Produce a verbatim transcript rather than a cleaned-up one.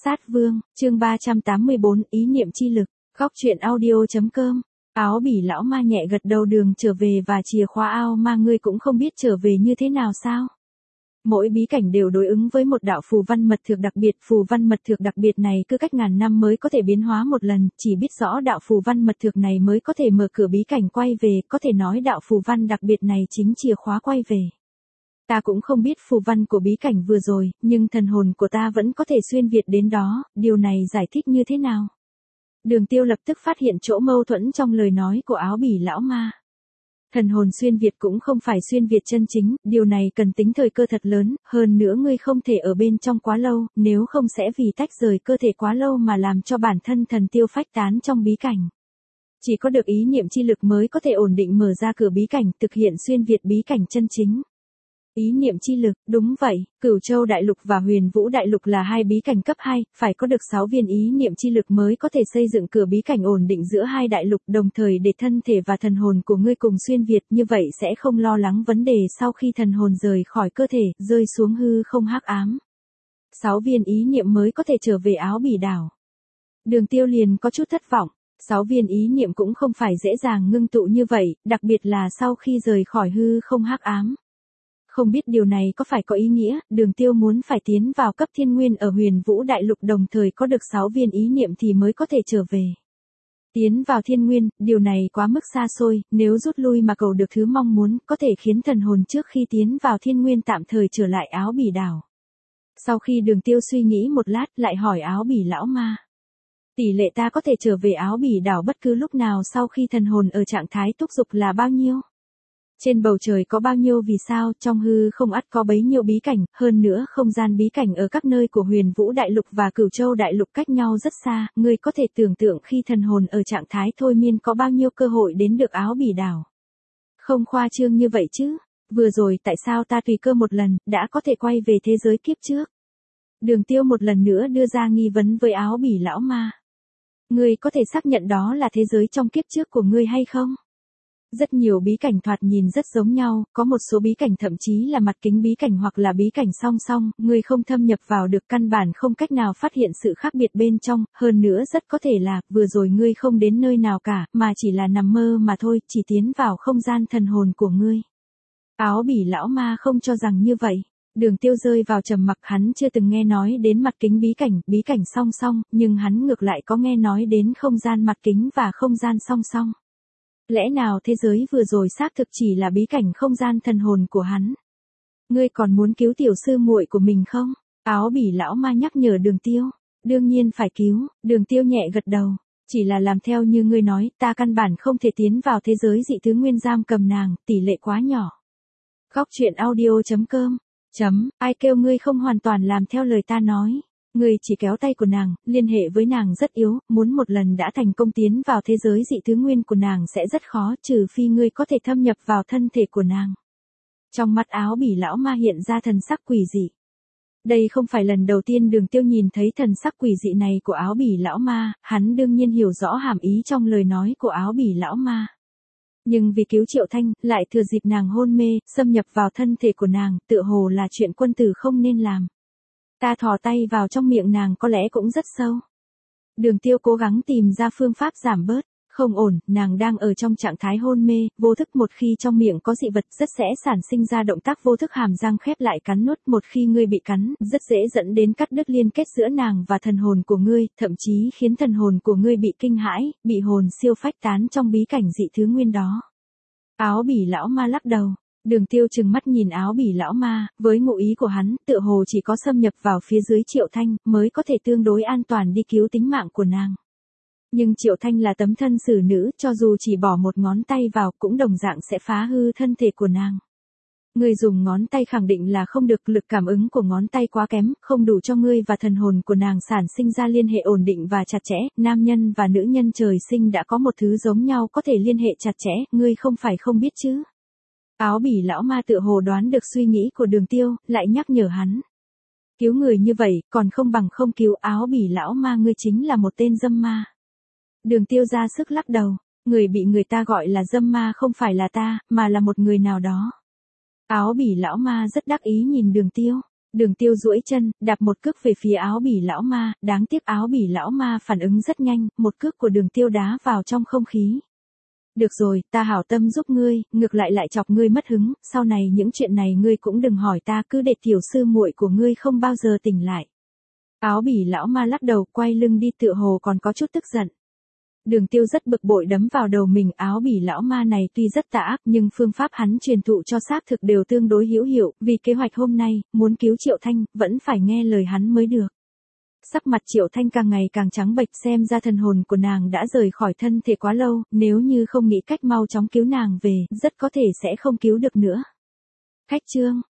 Sát Vương, chương ba trăm tám mươi bốn, ý niệm chi lực, góc truyện audio.com. Áo bỉ lão ma nhẹ gật đầu, đường trở về và chìa khóa ao ma ngươi cũng không biết trở về như thế nào sao? Mỗi bí cảnh đều đối ứng với một đạo phù văn mật thực đặc biệt, phù văn mật thực đặc biệt này cứ cách ngàn năm mới có thể biến hóa một lần, chỉ biết rõ đạo phù văn mật thực này mới có thể mở cửa bí cảnh quay về, có thể nói đạo phù văn đặc biệt này chính chìa khóa quay về. Ta cũng không biết phù văn của bí cảnh vừa rồi, nhưng thần hồn của ta vẫn có thể xuyên việt đến đó, điều này giải thích như thế nào? Đường Tiêu lập tức phát hiện chỗ mâu thuẫn trong lời nói của áo bỉ lão ma. Thần hồn xuyên việt cũng không phải xuyên việt chân chính, điều này cần tính thời cơ thật lớn, hơn nữa ngươi không thể ở bên trong quá lâu, nếu không sẽ vì tách rời cơ thể quá lâu mà làm cho bản thân thần tiêu phách tán trong bí cảnh. Chỉ có được ý niệm chi lực mới có thể ổn định mở ra cửa bí cảnh, thực hiện xuyên việt bí cảnh chân chính. Ý niệm chi lực, đúng vậy, Cửu Châu Đại Lục và Huyền Vũ Đại Lục là hai bí cảnh cấp hai, phải có được sáu viên ý niệm chi lực mới có thể xây dựng cửa bí cảnh ổn định giữa hai đại lục, đồng thời để thân thể và thần hồn của ngươi cùng xuyên việt, như vậy sẽ không lo lắng vấn đề sau khi thần hồn rời khỏi cơ thể, rơi xuống hư không hắc ám. Sáu viên ý niệm mới có thể trở về áo bỉ đảo. Đường Tiêu liền có chút thất vọng. Sáu viên ý niệm cũng không phải dễ dàng ngưng tụ như vậy, đặc biệt là sau khi rời khỏi hư không hắc ám. Không biết điều này có phải có ý nghĩa, Đường Tiêu muốn phải tiến vào cấp thiên nguyên ở Huyền Vũ Đại Lục đồng thời có được sáu viên ý niệm thì mới có thể trở về. Tiến vào thiên nguyên, điều này quá mức xa xôi, nếu rút lui mà cầu được thứ mong muốn, có thể khiến thần hồn trước khi tiến vào thiên nguyên tạm thời trở lại áo bỉ đảo. Sau khi Đường Tiêu suy nghĩ một lát, lại hỏi áo bỉ lão ma. Tỷ lệ ta có thể trở về áo bỉ đảo bất cứ lúc nào sau khi thần hồn ở trạng thái túc dục là bao nhiêu? Trên bầu trời có bao nhiêu vì sao, trong hư không ắt có bấy nhiêu bí cảnh, hơn nữa không gian bí cảnh ở các nơi của Huyền Vũ Đại Lục và Cửu Châu Đại Lục cách nhau rất xa, ngươi có thể tưởng tượng khi thần hồn ở trạng thái thôi miên có bao nhiêu cơ hội đến được áo bỉ đảo. Không khoa trương như vậy chứ, vừa rồi tại sao ta tùy cơ một lần, đã có thể quay về thế giới kiếp trước? Đường Tiêu một lần nữa đưa ra nghi vấn với áo bỉ lão ma. Ngươi có thể xác nhận đó là thế giới trong kiếp trước của ngươi hay không? Rất nhiều bí cảnh thoạt nhìn rất giống nhau, có một số bí cảnh thậm chí là mặt kính bí cảnh hoặc là bí cảnh song song, ngươi không thâm nhập vào được căn bản không cách nào phát hiện sự khác biệt bên trong, hơn nữa rất có thể là, vừa rồi ngươi không đến nơi nào cả, mà chỉ là nằm mơ mà thôi, chỉ tiến vào không gian thần hồn của ngươi. Áo bỉ lão ma không cho rằng như vậy. Đường Tiêu rơi vào trầm mặc, hắn chưa từng nghe nói đến mặt kính bí cảnh, bí cảnh song song, nhưng hắn ngược lại có nghe nói đến không gian mặt kính và không gian song song. Lẽ nào thế giới vừa rồi xác thực chỉ là bí cảnh không gian thần hồn của hắn? Ngươi còn muốn cứu tiểu sư muội của mình không? Áo bỉ lão ma nhắc nhở Đường Tiêu. Đương nhiên phải cứu, Đường Tiêu nhẹ gật đầu. Chỉ là làm theo như ngươi nói, ta căn bản không thể tiến vào thế giới dị thứ nguyên giam cầm nàng, tỷ lệ quá nhỏ. Góc truyện audio.com. Chấm, ai kêu ngươi không hoàn toàn làm theo lời ta nói. Ngươi chỉ kéo tay của nàng, liên hệ với nàng rất yếu, muốn một lần đã thành công tiến vào thế giới dị thứ nguyên của nàng sẽ rất khó, trừ phi ngươi có thể thâm nhập vào thân thể của nàng. Trong mắt áo bỉ lão ma hiện ra thần sắc quỷ dị. Đây không phải lần đầu tiên Đường Tiêu nhìn thấy thần sắc quỷ dị này của áo bỉ lão ma, hắn đương nhiên hiểu rõ hàm ý trong lời nói của áo bỉ lão ma. Nhưng vì cứu Triệu Thanh, lại thừa dịp nàng hôn mê, xâm nhập vào thân thể của nàng, tựa hồ là chuyện quân tử không nên làm. Ta thò tay vào trong miệng nàng có lẽ cũng rất sâu. Đường Tiêu cố gắng tìm ra phương pháp giảm bớt. Không ổn, nàng đang ở trong trạng thái hôn mê, vô thức một khi trong miệng có dị vật rất sẽ sản sinh ra động tác vô thức hàm răng khép lại cắn nuốt, một khi ngươi bị cắn, rất dễ dẫn đến cắt đứt liên kết giữa nàng và thần hồn của ngươi, thậm chí khiến thần hồn của ngươi bị kinh hãi, bị hồn siêu phách tán trong bí cảnh dị thứ nguyên đó. Áo bỉ lão ma lắc đầu. Đường Tiêu trừng mắt nhìn áo bỉ lão ma, với ngụ ý của hắn, tựa hồ chỉ có xâm nhập vào phía dưới Triệu Thanh, mới có thể tương đối an toàn đi cứu tính mạng của nàng. Nhưng Triệu Thanh là tấm thân xử nữ, cho dù chỉ bỏ một ngón tay vào, cũng đồng dạng sẽ phá hư thân thể của nàng. Ngươi dùng ngón tay khẳng định là không được, lực cảm ứng của ngón tay quá kém, không đủ cho ngươi và thần hồn của nàng sản sinh ra liên hệ ổn định và chặt chẽ, nam nhân và nữ nhân trời sinh đã có một thứ giống nhau có thể liên hệ chặt chẽ, ngươi không phải không biết chứ. Áo bỉ lão ma tựa hồ đoán được suy nghĩ của Đường Tiêu, lại nhắc nhở hắn. Cứu người như vậy, còn không bằng không cứu. Áo bỉ lão ma, ngươi chính là một tên dâm ma. Đường Tiêu ra sức lắc đầu, người bị người ta gọi là dâm ma không phải là ta, mà là một người nào đó. Áo bỉ lão ma rất đắc ý nhìn Đường Tiêu. Đường Tiêu duỗi chân, đạp một cước về phía áo bỉ lão ma, đáng tiếc áo bỉ lão ma phản ứng rất nhanh, một cước của Đường Tiêu đá vào trong không khí. Được rồi, ta hảo tâm giúp ngươi, ngược lại lại chọc ngươi mất hứng, sau này những chuyện này ngươi cũng đừng hỏi ta, cứ để tiểu sư muội của ngươi không bao giờ tỉnh lại. Áo bỉ lão ma lắc đầu, quay lưng đi, tựa hồ còn có chút tức giận. Đường Tiêu rất bực bội đấm vào đầu mình, áo bỉ lão ma này tuy rất tà ác nhưng phương pháp hắn truyền thụ cho xác thực đều tương đối hữu hiệu, vì kế hoạch hôm nay, muốn cứu Triệu Thanh, vẫn phải nghe lời hắn mới được. Sắc mặt Triệu Thanh càng ngày càng trắng bệch, xem ra thần hồn của nàng đã rời khỏi thân thể quá lâu, nếu như không nghĩ cách mau chóng cứu nàng về, rất có thể sẽ không cứu được nữa. Khách trương